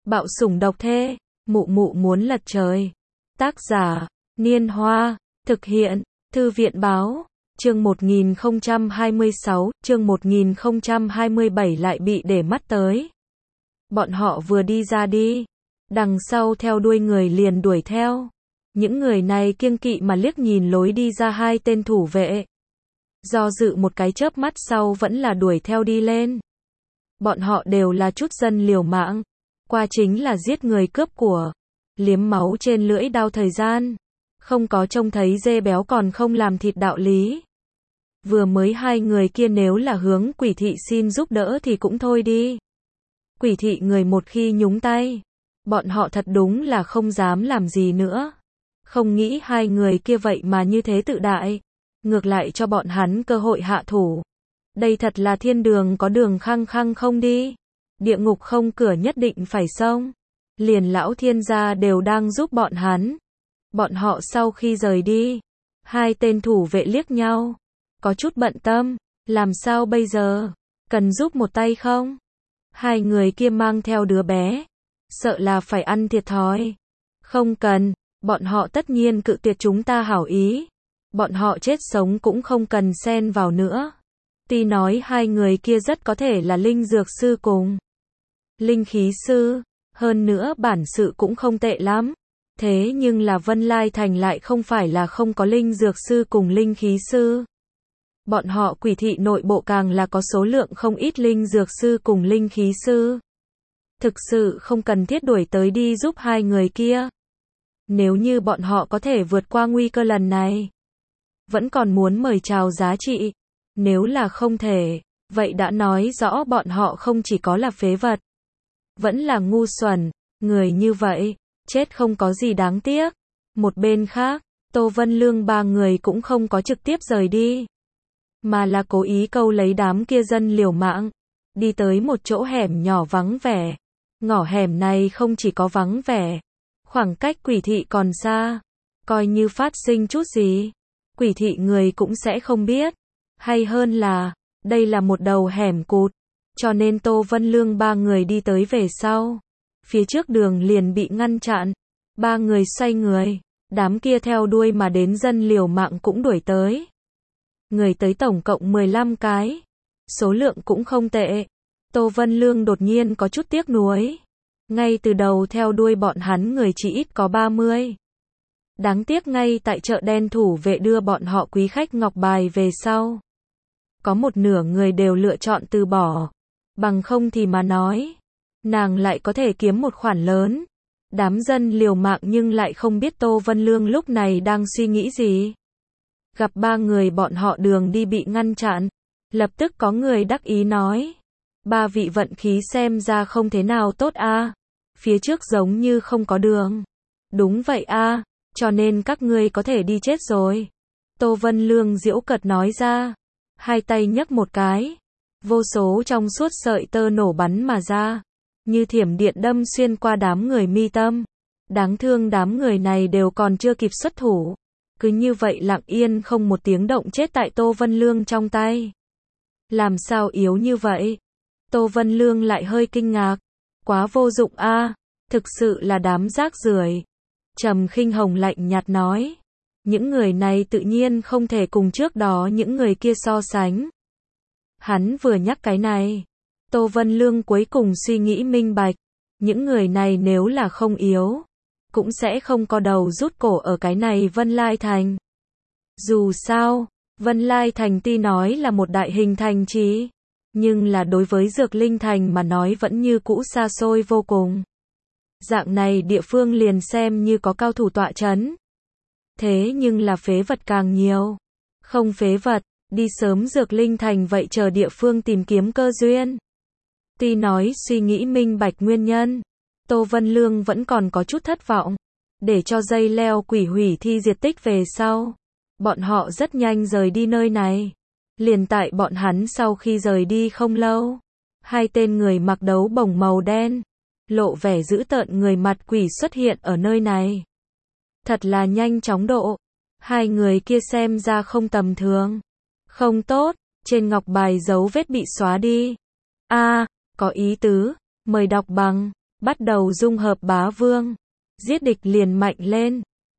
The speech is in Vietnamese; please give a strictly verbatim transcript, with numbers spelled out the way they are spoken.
Bạo sủng độc thê, mụ mụ muốn lật trời. Tác giả, Niên Hoa, thực hiện, Thư viện Báo, chương một nghìn không trăm hai mươi sáu, chương một nghìn không trăm hai mươi bảy lại bị để mắt tới. Bọn họ vừa đi ra đi, đằng sau theo đuôi người liền đuổi theo. Những người này kiêng kỵ mà liếc nhìn lối đi ra hai tên thủ vệ. Do dự một cái chớp mắt sau vẫn là đuổi theo đi lên. Bọn họ đều là chút dân liều mạng, qua chính là giết người cướp của, liếm máu trên lưỡi đao thời gian, không có trông thấy dê béo còn không làm thịt đạo lý. Vừa mới hai người kia nếu là hướng quỷ thị xin giúp đỡ thì cũng thôi đi. Quỷ thị người một khi nhúng tay, bọn họ thật đúng là không dám làm gì nữa. Không nghĩ hai người kia vậy mà như thế tự đại, ngược lại cho bọn hắn cơ hội hạ thủ. Đây thật là thiên đường có đường khăng khăng không đi, địa ngục không cửa nhất định phải xông. Liền lão thiên gia đều đang giúp bọn hắn. Bọn họ sau khi rời đi, hai tên thủ vệ liếc nhau, có chút bận tâm, làm sao bây giờ, cần giúp một tay không? Hai người kia mang theo đứa bé, sợ là phải ăn thiệt thòi. Không cần, bọn họ tất nhiên cự tuyệt chúng ta hảo ý. Bọn họ chết sống cũng không cần xen vào nữa. Tuy nói hai người kia rất có thể là linh dược sư cùng linh khí sư, hơn nữa bản sự cũng không tệ lắm. Thế nhưng là Vân Lai Thành lại không phải là không có linh dược sư cùng linh khí sư. Bọn họ quỷ thị nội bộ càng là có số lượng không ít linh dược sư cùng linh khí sư. Thực sự không cần thiết đuổi tới đi giúp hai người kia. Nếu như bọn họ có thể vượt qua nguy cơ lần này, vẫn còn muốn mời chào giá trị. Nếu là không thể, vậy đã nói rõ bọn họ không chỉ có là phế vật, vẫn là ngu xuẩn. Người như vậy, chết không có gì đáng tiếc. Một bên khác, Tô Vân Lương ba người cũng không có trực tiếp rời đi, mà là cố ý câu lấy đám kia dân liều mạng, đi tới một chỗ hẻm nhỏ vắng vẻ. Ngõ hẻm này không chỉ có vắng vẻ, khoảng cách quỷ thị còn xa, coi như phát sinh chút gì, quỷ thị người cũng sẽ không biết. Hay hơn là, đây là một đầu hẻm cụt, cho nên Tô Vân Lương ba người đi tới về sau. Phía trước đường liền bị ngăn chặn, ba người xoay người, đám kia theo đuôi mà đến dân liều mạng cũng đuổi tới. Người tới tổng cộng mười lăm cái, số lượng cũng không tệ. Tô Vân Lương đột nhiên có chút tiếc nuối. Ngay từ đầu theo đuôi bọn hắn người chỉ ít có ba mươi. Đáng tiếc ngay tại chợ đen thủ vệ đưa bọn họ quý khách ngọc bài về sau, có một nửa người đều lựa chọn từ bỏ. Bằng không thì mà nói, nàng lại có thể kiếm một khoản lớn. Đám dân liều mạng nhưng lại không biết Tô Vân Lương lúc này đang suy nghĩ gì. Gặp ba người bọn họ đường đi bị ngăn chặn, lập tức có người đắc ý nói: ba vị vận khí xem ra không thế nào tốt a, phía trước giống như không có đường. Đúng vậy a, cho nên các ngươi có thể đi chết rồi. Tô Vân Lương giễu cợt nói ra, hai tay nhấc một cái, vô số trong suốt sợi tơ nổ bắn mà ra, như thiểm điện đâm xuyên qua đám người mi tâm. Đáng thương đám người này đều còn chưa kịp xuất thủ, cứ như vậy lặng yên không một tiếng động chết tại Tô Vân Lương trong tay. Làm sao yếu như vậy? Tô Vân Lương lại hơi kinh ngạc. Quá vô dụng a, thực sự là đám rác rưởi. Trầm Khinh Hồng lạnh nhạt nói. Những người này tự nhiên không thể cùng trước đó những người kia so sánh. Hắn vừa nhắc cái này, Tô Vân Lương cuối cùng suy nghĩ minh bạch. Những người này nếu là không yếu, cũng sẽ không có đầu rút cổ ở cái này Vân Lai Thành. Dù sao, Vân Lai Thành tuy nói là một đại hình thành trì, nhưng là đối với Dược Linh Thành mà nói vẫn như cũ xa xôi vô cùng. Dạng này địa phương liền xem như có cao thủ tọa chấn. Thế nhưng là phế vật càng nhiều. Không phế vật, đi sớm Dược Linh Thành vậy chờ địa phương tìm kiếm cơ duyên. Tuy nói suy nghĩ minh bạch nguyên nhân, Tô Vân Lương vẫn còn có chút thất vọng. Để cho dây leo quỷ hủy thi diệt tích về sau, bọn họ rất nhanh rời đi nơi này. Liền tại bọn hắn sau khi rời đi không lâu, hai tên người mặc đấu bồng màu đen, lộ vẻ dữ tợn người mặt quỷ xuất hiện ở nơi này. Thật là nhanh chóng độ. Hai người kia xem ra không tầm thường. Không tốt, trên ngọc bài dấu vết bị xóa đi. A, à, có ý tứ, mời đọc bằng bắt đầu dung hợp bá vương. Giết địch liền mạnh lên.